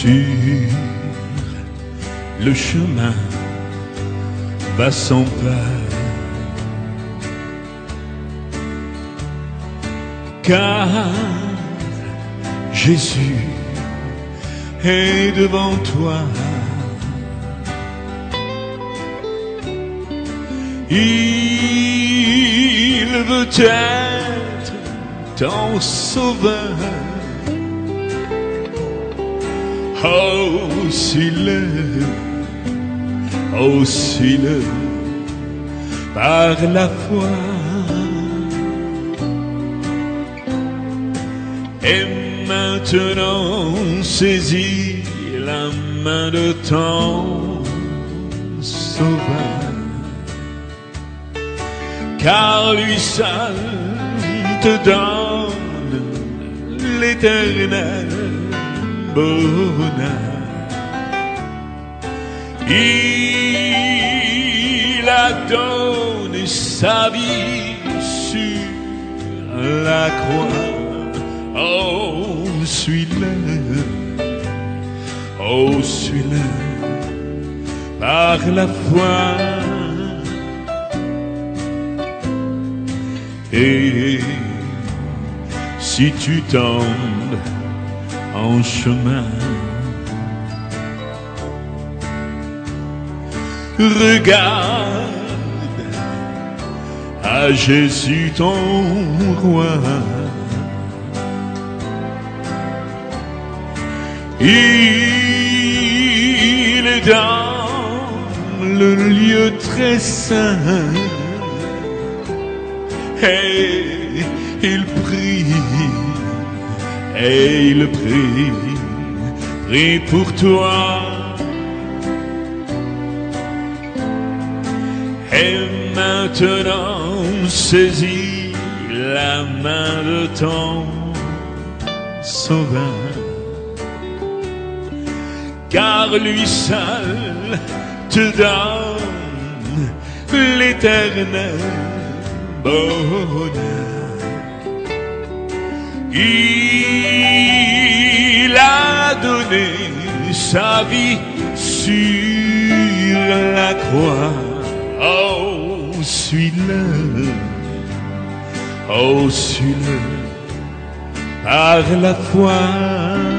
Sur le chemin va son père, car Jésus est devant toi. Il veut être ton sauveur. Oh, suis-le, par la foi. Et maintenant, saisis la main de ton sauveur, car lui seul te donne l'éternel bonheur. Il a donné sa vie sur la croix. Oh, suis-le, par la foi. Et si tu tombes en chemin, regarde à Jésus ton roi. Il est dans le lieu très saint et il prie, prie pour toi. Et maintenant saisis la main de ton sauveur, car lui seul te donne l'éternel bonheur. Il a donné sa vie sur la croix. Oh, suis-le, par la foi.